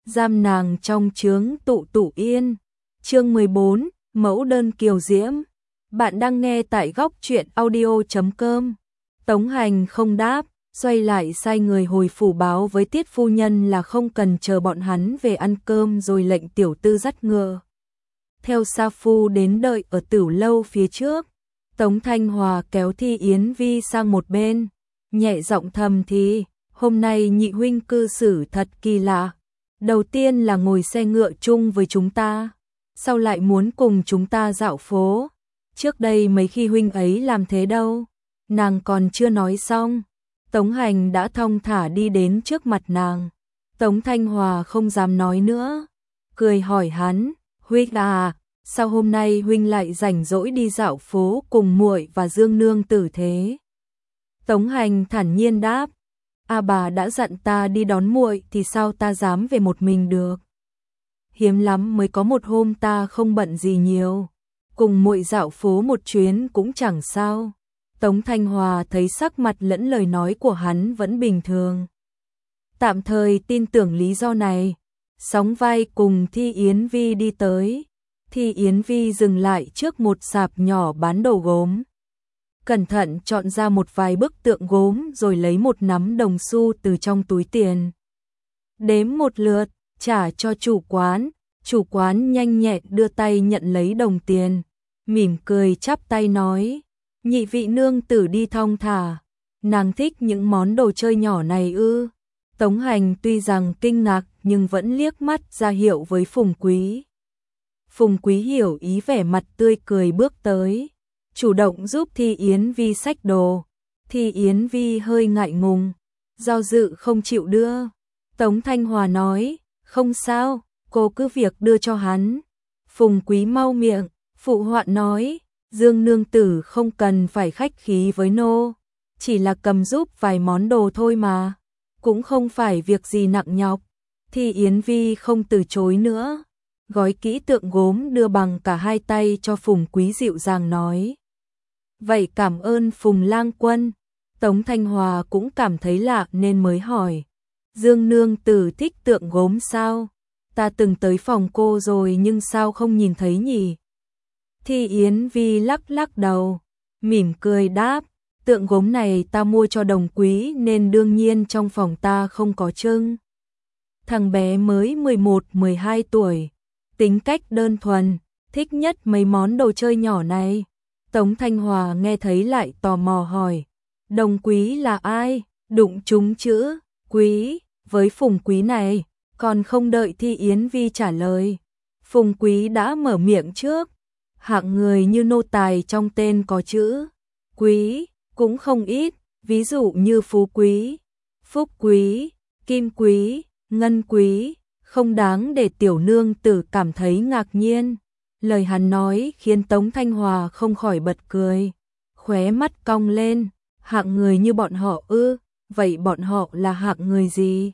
giam nàng trong chướng tụ tụ yên. Chương 14, mẫu đơn kiều diễm. Bạn đang nghe tại góc truyện audio.com. Tống Hành không đáp, xoay lại sai người hồi phủ báo với Tiết phu nhân là không cần chờ bọn hắn về ăn cơm, rồi lệnh tiểu tư dắt ngựa theo sa phu đến đợi ở Tửu lâu phía trước. Tống Thanh Hòa kéo Thi Yến Vi sang một bên, nhẹ giọng thầm thì, hôm nay nhị huynh cư xử thật kỳ lạ. Đầu tiên là ngồi xe ngựa chung với chúng ta, sau lại muốn cùng chúng ta dạo phố. Trước đây mấy khi huynh ấy làm thế đâu. Nàng còn chưa nói xong, Tống Hành đã thong thả đi đến trước mặt nàng. Tống Thanh Hòa không dám nói nữa, cười hỏi hắn, huynh à, sao hôm nay huynh lại rảnh rỗi đi dạo phố cùng muội và Dương nương tử thế? Tống Hành thản nhiên đáp, bà đã dặn ta đi đón muội thì sao ta dám về một mình được. Hiếm lắm mới có một hôm ta không bận gì nhiều, cùng muội dạo phố một chuyến cũng chẳng sao. Tống Thanh Hòa thấy sắc mặt lẫn lời nói của hắn vẫn bình thường, tạm thời tin tưởng lý do này, sóng vai cùng Thi Yến Vi đi tới. Thi Yến Vi dừng lại trước một sạp nhỏ bán đồ gốm, cẩn thận chọn ra một vài bức tượng gốm rồi lấy một nắm đồng xu từ trong túi tiền, đếm một lượt, trả cho chủ quán. Chủ quán nhanh nhẹn đưa tay nhận lấy đồng tiền, mỉm cười chắp tay nói, nhị vị nương tử đi thong thả, nàng thích những món đồ chơi nhỏ này ư? Tống Hành tuy rằng kinh ngạc nhưng vẫn liếc mắt ra hiệu với Phùng Quý. Phùng Quý hiểu ý, vẻ mặt tươi cười bước tới, chủ động giúp Thi Yến Vi xách đồ. Thi Yến Vi hơi ngại ngùng, do dự không chịu đưa. Tống Thanh Hòa nói, không sao, cô cứ việc đưa cho hắn. Phùng Quý mau miệng, phụ họa nói, Dương nương tử không cần phải khách khí với nô, chỉ là cầm giúp vài món đồ thôi mà, cũng không phải việc gì nặng nhọc. Thi Yến Vi không từ chối nữa, gói kỹ tượng gốm đưa bằng cả hai tay cho Phùng Quý, dịu dàng nói, vậy cảm ơn Phùng lang quân. Tống Thanh Hòa cũng cảm thấy lạ nên mới hỏi, Dương nương tử thích tượng gốm sao? Ta từng tới phòng cô rồi nhưng sao không nhìn thấy nhỉ? Thi Yến Vi lắc lắc đầu, mỉm cười đáp, tượng gốm này ta mua cho Đồng Quý nên đương nhiên trong phòng ta không có trưng. Thằng bé mới 11-12 tuổi, tính cách đơn thuần, thích nhất mấy món đồ chơi nhỏ này. Tống Thanh Hòa nghe thấy lại tò mò hỏi, Đồng Quý là ai? Đụng trúng chữ Quý với Phùng Quý này. Còn không đợi Thi Yến Vi trả lời, Phùng Quý đã mở miệng trước, hạng người như nô tài trong tên có chữ Quý cũng không ít, ví dụ như Phú Quý, Phúc Quý, Kim Quý, Ngân Quý, không đáng để tiểu nương tử cảm thấy ngạc nhiên. Lời hắn nói khiến Tống Thanh Hòa không khỏi bật cười, khóe mắt cong lên, hạng người như bọn họ ư? Vậy bọn họ là hạng người gì?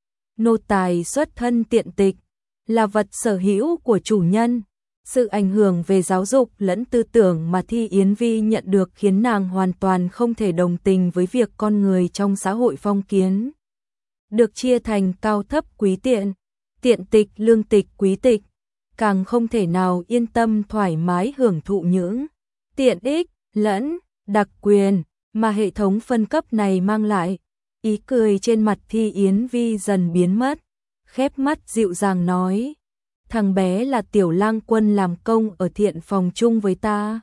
Nô tài xuất thân tiện tịch, là vật sở hữu của chủ nhân. Sự ảnh hưởng về giáo dục lẫn tư tưởng mà Thi Yến Vi nhận được khiến nàng hoàn toàn không thể đồng tình với việc con người trong xã hội phong kiến được chia thành cao thấp, quý tiện, tiện tịch, lương tịch, quý tịch, càng không thể nào yên tâm thoải mái hưởng thụ những tiện ích lẫn đặc quyền mà hệ thống phân cấp này mang lại. Ý cười trên mặt Thi Yến Vi dần biến mất, khép mắt dịu dàng nói, thằng bé là tiểu lang quân làm công ở thiện phòng chung với ta.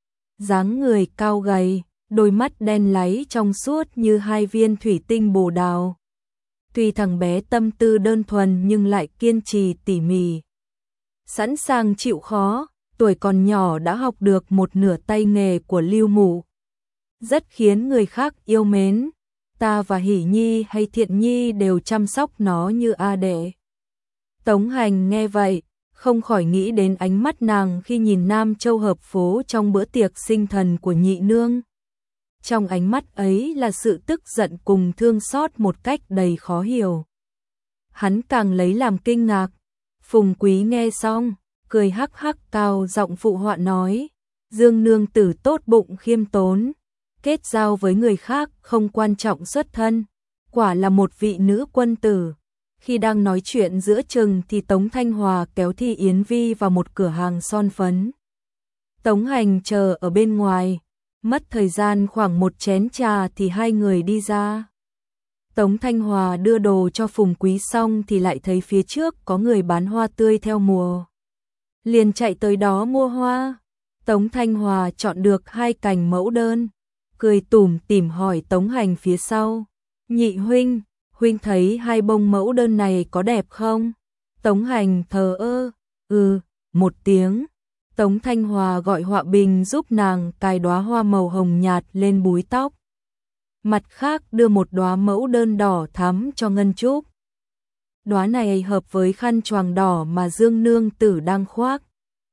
Dáng người cao gầy, đôi mắt đen láy trong suốt như hai viên thủy tinh bồ đào. Tuy thằng bé tâm tư đơn thuần nhưng lại kiên trì tỉ mỉ, sẵn sàng chịu khó, tuổi còn nhỏ đã học được một nửa tay nghề của Lưu Mụ, rất khiến người khác yêu mến. Ta và Hỷ Nhi hay Thiện Nhi đều chăm sóc nó như a đệ. Tống Hành nghe vậy, không khỏi nghĩ đến ánh mắt nàng khi nhìn Nam Châu hợp phố trong bữa tiệc sinh thần của nhị nương. Trong ánh mắt ấy là sự tức giận cùng thương xót một cách đầy khó hiểu. Hắn càng lấy làm kinh ngạc. Phùng Quý nghe xong, cười hắc hắc, cao giọng phụ họa nói, Dương nương tử tốt bụng khiêm tốn, kết giao với người khác không quan trọng xuất thân, quả là một vị nữ quân tử. Khi đang nói chuyện giữa chừng thì Tống Thanh Hòa kéo Thi Yến Vi vào một cửa hàng son phấn. Tống Hành chờ ở bên ngoài, mất thời gian khoảng một chén trà thì hai người đi ra. Tống Thanh Hòa đưa đồ cho Phùng Quý xong thì lại thấy phía trước có người bán hoa tươi theo mùa. Liền chạy tới đó mua hoa. Tống Thanh Hòa chọn được 2 cành mẫu đơn, cười tủm tỉm hỏi Tống Hành phía sau. Nhị huynh, huynh thấy 2 bông mẫu đơn này có đẹp không? Tống Hành thờ ơ, một tiếng. Tống Thanh Hòa gọi Họa Bình giúp nàng cài đóa hoa màu hồng nhạt lên búi tóc. Mặt khác đưa một đóa mẫu đơn đỏ thắm cho Ngân Trúc. Đóa này hợp với khăn choàng đỏ mà Dương nương tử đang khoác.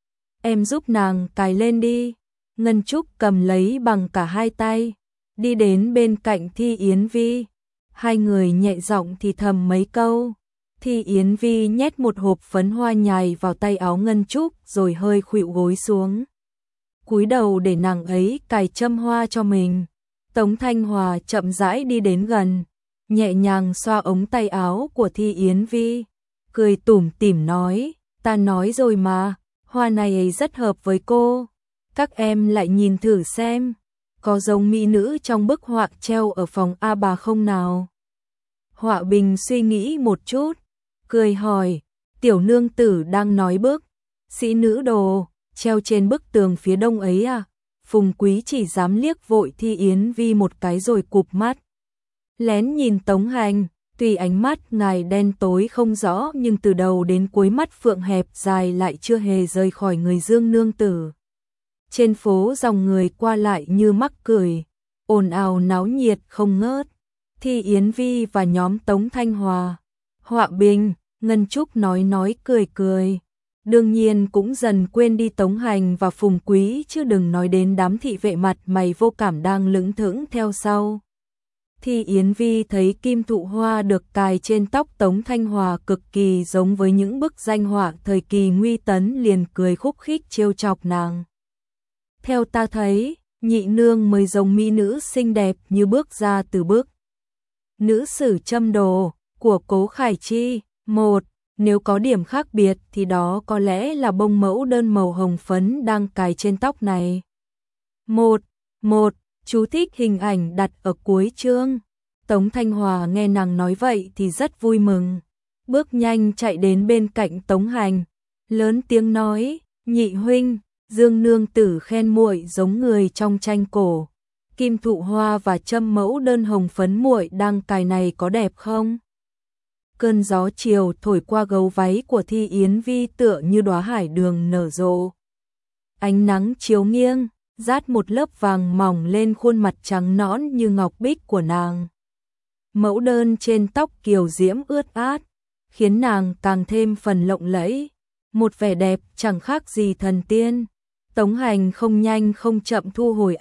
Em giúp nàng cài lên đi. Ngân Trúc cầm lấy bằng cả 2 tay, đi đến bên cạnh Thi Yến Vi. Hai người nhẹ giọng thì thầm mấy câu. Thi Yến Vi nhét một hộp phấn hoa nhài vào tay áo Ngân Trúc rồi hơi khuỵu gối xuống. Cúi đầu để nàng ấy cài châm hoa cho mình. Tống Thanh Hòa chậm rãi đi đến gần, nhẹ nhàng xoa ống tay áo của Thi Yến Vi, cười tủm tỉm nói, ta nói rồi mà, hoa này rất hợp với cô. Các em lại nhìn thử xem, có giống mỹ nữ trong bức họa treo ở phòng A bà không nào? Họa Bình suy nghĩ một chút, cười hỏi, tiểu nương tử đang nói bức sĩ nữ đồ treo trên bức tường phía đông ấy à? Phùng Quý chỉ dám liếc vội Thi Yến Vi một cái rồi cụp mắt. Lén nhìn Tống Hành, tuy ánh mắt ngài đen tối không rõ nhưng từ đầu đến cuối mắt phượng hẹp dài lại chưa hề rời khỏi người Dương nương tử. Trên phố dòng người qua lại như mắc cười, ồn ào náo nhiệt không ngớt. Thi Yến Vi và nhóm Tống Thanh Hòa, Họa Bình, Ngân Trúc nói cười cười. Đương nhiên cũng dần quên đi Tống Hành và Phùng Quý chứ đừng nói đến đám thị vệ mặt mày vô cảm đang lững thững theo sau. Thi Yến Vi thấy kim thụ hoa được cài trên tóc Tống Thanh Hòa cực kỳ giống với những bức danh họa thời kỳ Nguy Tấn liền cười khúc khích trêu chọc nàng. Theo ta thấy, nhị nương mới giống mỹ nữ xinh đẹp như bước ra từ bức Nữ sử châm đồ của Cố Khải Chi. Một, nếu có điểm khác biệt thì đó có lẽ là bông mẫu đơn màu hồng phấn đang cài trên tóc này. Một, chú thích hình ảnh đặt ở cuối chương. Tống Thanh Hòa nghe nàng nói vậy thì rất vui mừng, bước nhanh chạy đến bên cạnh Tống Hành, lớn tiếng nói, nhị huynh, Dương nương tử khen muội giống người trong tranh cổ. Kim thụ hoa và châm mẫu đơn hồng phấn muội đang cài này có đẹp không? Cơn gió chiều thổi qua gấu váy của Thi Yến Vi tựa như đóa hải đường nở rộ. Ánh nắng chiếu nghiêng, rát một lớp vàng mỏng lên khuôn mặt trắng nõn như ngọc bích của nàng. Mẫu đơn trên tóc kiều diễm ướt át, khiến nàng càng thêm phần lộng lẫy, một vẻ đẹp chẳng khác gì thần tiên. Tống Hành không nhanh không chậm thu hồi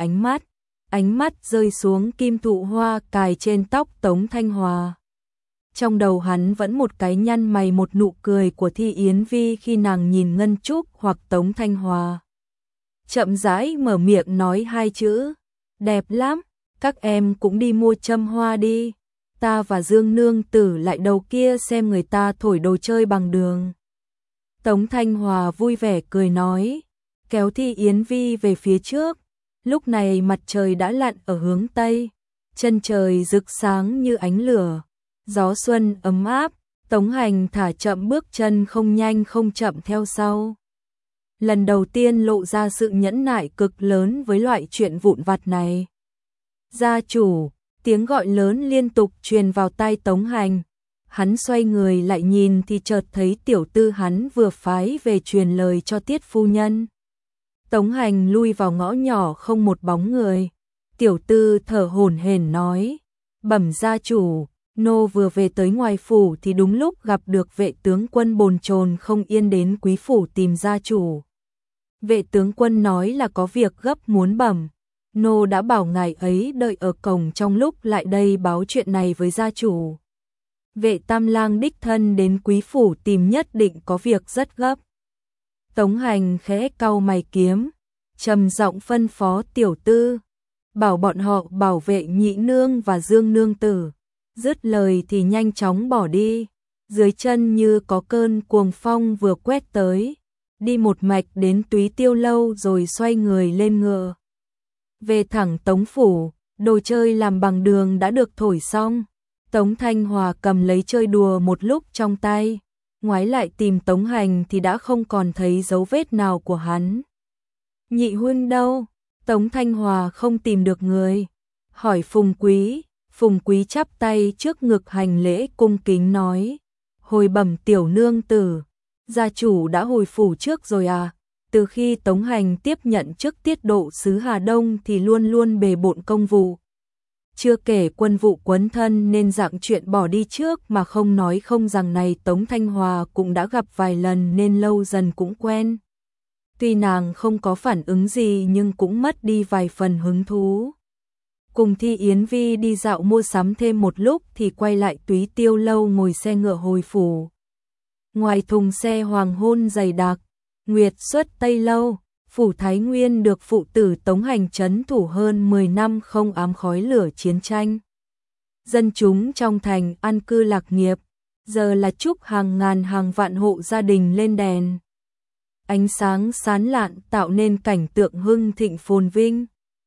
ánh mắt rơi xuống kim thụ hoa cài trên tóc Tống Thanh Hòa. Trong đầu hắn vẫn một cái nhăn mày một nụ cười của Thi Yến Vi khi nàng nhìn Ngân Trúc hoặc Tống Thanh Hòa. Chậm rãi mở miệng nói 2 chữ, đẹp lắm, các em cũng đi mua châm hoa đi, ta và Dương nương tử lại đầu kia xem người ta thổi đồ chơi bằng đường. Tống Thanh Hòa vui vẻ cười nói, kéo Thi Yến Vi về phía trước. Lúc này mặt trời đã lặn ở hướng Tây, chân trời rực sáng như ánh lửa, gió xuân ấm áp. Tống Hành thả chậm bước chân không nhanh không chậm theo sau. Lần đầu tiên lộ ra sự nhẫn nại cực lớn với loại chuyện vụn vặt này. Gia chủ, tiếng gọi lớn liên tục truyền vào tai Tống Hành. Hắn xoay người lại nhìn thì chợt thấy tiểu tư hắn vừa phái về truyền lời cho Tiết phu nhân. Tống Hành lui vào ngõ nhỏ không một bóng người. Tiểu tư thở hổn hển nói, bẩm gia chủ, nô vừa về tới ngoài phủ thì đúng lúc gặp được vệ tướng quân bồn chồn không yên đến quý phủ tìm gia chủ. Vệ tướng quân nói là có việc gấp muốn bẩm. Nô đã bảo ngài ấy đợi ở cổng trong lúc lại đây báo chuyện này với gia chủ. Vệ tam lang đích thân đến quý phủ tìm nhất định có việc rất gấp. Tống Hành khẽ cau mày kiếm, trầm giọng phân phó tiểu tư, bảo bọn họ bảo vệ nhị nương và Dương nương tử. Dứt lời thì nhanh chóng bỏ đi. dưới chân như có cơn cuồng phong vừa quét tới, đi một mạch đến Túy Tiêu lâu rồi xoay người lên ngựa. Về thẳng Tống phủ, đồ chơi làm bằng đường đã được thổi xong. Tống Thanh Hòa cầm lấy chơi đùa một lúc trong tay, ngoái lại tìm Tống Hành thì đã không còn thấy dấu vết nào của hắn. Nhị huynh đâu? Tống Thanh Hòa không tìm được người, hỏi Phùng Quý. Phùng Quý chắp tay trước ngực hành lễ cung kính nói, hồi bẩm tiểu nương tử, gia chủ đã hồi phủ trước rồi à? Từ khi Tống Hành tiếp nhận chức tiết độ sứ Hà Đông thì luôn luôn bề bộn công vụ. Chưa kể quân vụ quấn thân nên dạng chuyện bỏ đi trước mà không nói không rằng này Tống Thanh Hòa cũng đã gặp vài lần nên lâu dần cũng quen. Tuy nàng không có phản ứng gì nhưng cũng mất đi vài phần hứng thú. Cùng Thi Yến Vi đi dạo mua sắm thêm một lúc thì quay lại Túy Tiêu lâu ngồi xe ngựa hồi phủ. Ngoài thùng xe hoàng hôn dày đặc, nguyệt xuất Tây lâu, phủ Thái Nguyên được phụ tử Tống Hành trấn thủ hơn 10 năm không ám khói lửa chiến tranh. Dân chúng trong thành an cư lạc nghiệp, giờ là chúc hàng ngàn hàng vạn hộ gia đình lên đèn. Ánh sáng sáng lạn tạo nên cảnh tượng hưng thịnh phồn vinh.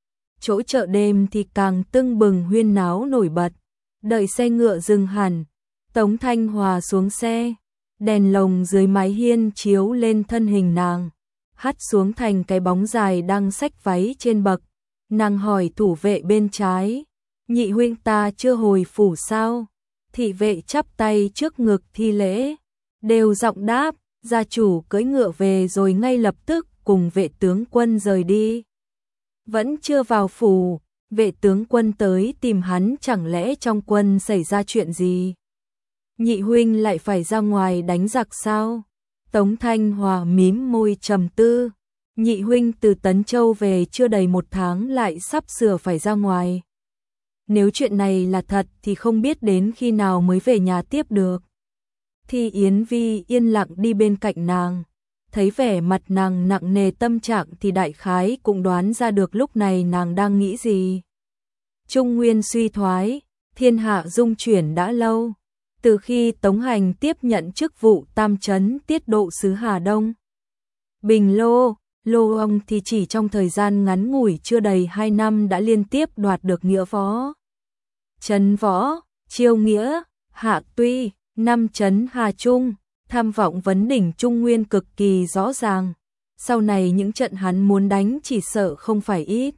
Chỗ chợ đêm thì càng tưng bừng huyên náo nổi bật. Đợi xe ngựa dừng hẳn, Tống Thanh Hòa xuống xe, đèn lồng dưới mái hiên chiếu lên thân hình nàng, hắt xuống thành cái bóng dài đang xách váy trên bậc. Nàng hỏi thủ vệ bên trái, nhị huynh ta chưa hồi phủ sao? Thị vệ chắp tay trước ngực thi lễ, đều giọng đáp, gia chủ cưỡi ngựa về rồi ngay lập tức cùng vệ tướng quân rời đi. Vẫn chưa vào phủ, vệ tướng quân tới tìm hắn, chẳng lẽ trong quân xảy ra chuyện gì? Nhị huynh lại phải ra ngoài đánh giặc sao? Tống Thanh Hòa mím môi trầm tư, nhị huynh từ Tấn Châu về chưa đầy 1 tháng lại sắp sửa phải ra ngoài. Nếu chuyện này là thật thì không biết đến khi nào mới về nhà tiếp được. Thi Yến Vi yên lặng đi bên cạnh nàng, thấy vẻ mặt nàng nặng nề tâm trạng thì đại khái cũng đoán ra được lúc này nàng đang nghĩ gì. Trung Nguyên suy thoái, thiên hạ dung chuyển đã lâu. Từ khi Tống Hành tiếp nhận chức vụ tam trấn tiết độ sứ Hà Đông, Bình Lô, Lô Ông thì chỉ trong thời gian ngắn ngủi chưa đầy 2 năm đã liên tiếp đoạt được nghĩa võ, trấn võ, chiêu nghĩa, hạ tuy, 5 trấn Hà Trung, tham vọng vấn đỉnh Trung Nguyên cực kỳ rõ ràng. Sau này những trận hắn muốn đánh chỉ sợ không phải ít.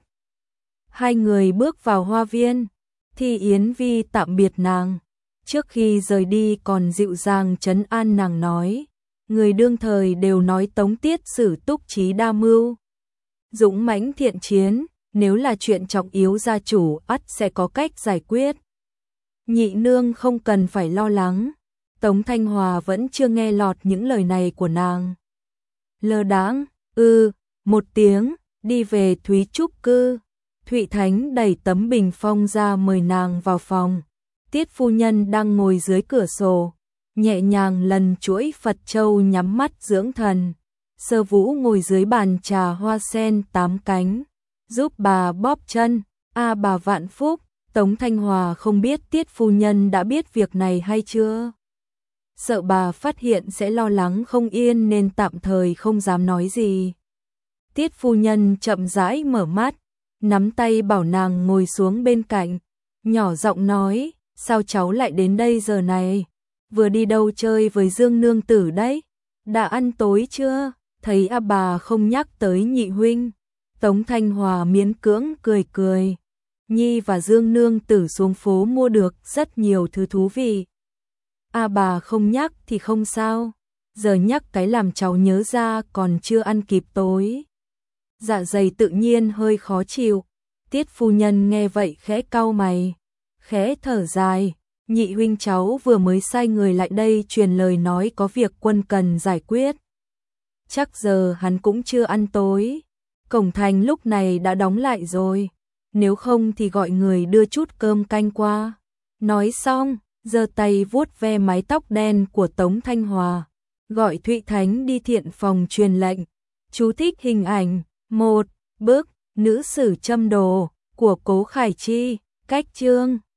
Hai người bước vào hoa viên, Thi Yến Vi tạm biệt nàng. Trước khi rời đi còn dịu dàng trấn an nàng nói, người đương thời đều nói Tống Tiết Sử túc trí đa mưu, dũng mãnh thiện chiến, nếu là chuyện trọng yếu gia chủ ắt sẽ có cách giải quyết. Nhị nương không cần phải lo lắng. Tống Thanh Hòa vẫn chưa nghe lọt những lời này của nàng. Lơ đãng, một tiếng, đi về Thúy Trúc cư. Thụy Thánh đẩy tấm bình phong ra mời nàng vào phòng. Tiết phu nhân đang ngồi dưới cửa sổ, nhẹ nhàng lần chuỗi Phật châu nhắm mắt dưỡng thần. Sơ Vũ ngồi dưới bàn trà hoa sen 8 cánh, giúp bà bóp chân. Bà vạn phúc. Tống Thanh Hòa không biết Tiết phu nhân đã biết việc này hay chưa. Sợ bà phát hiện sẽ lo lắng không yên nên tạm thời không dám nói gì. Tiết phu nhân chậm rãi mở mắt, nắm tay bảo nàng ngồi xuống bên cạnh, nhỏ giọng nói, sao cháu lại đến đây giờ này? Vừa đi đâu chơi với Dương nương tử đấy? Đã ăn tối chưa? Thấy bà không nhắc tới nhị huynh. Tống Thanh Hòa miễn cưỡng cười cười. Nhi và Dương nương tử xuống phố mua được rất nhiều thứ thú vị. Bà không nhắc thì không sao, giờ nhắc cái làm cháu nhớ ra còn chưa ăn kịp tối. Dạ dày tự nhiên hơi khó chịu. Tiết phu nhân nghe vậy khẽ cau mày, khẽ thở dài, nhị huynh cháu vừa mới sai người lại đây truyền lời nói có việc quân cần giải quyết. Chắc giờ hắn cũng chưa ăn tối, cổng thành lúc này đã đóng lại rồi, nếu không thì gọi người đưa chút cơm canh qua. Nói xong, giơ tay vuốt ve mái tóc đen của Tống Thanh Hòa, gọi Thụy Thánh đi thiện phòng truyền lệnh. Chú thích hình ảnh 1. Bức Nữ sử châm đồ của Cố Khải Chi, cách chương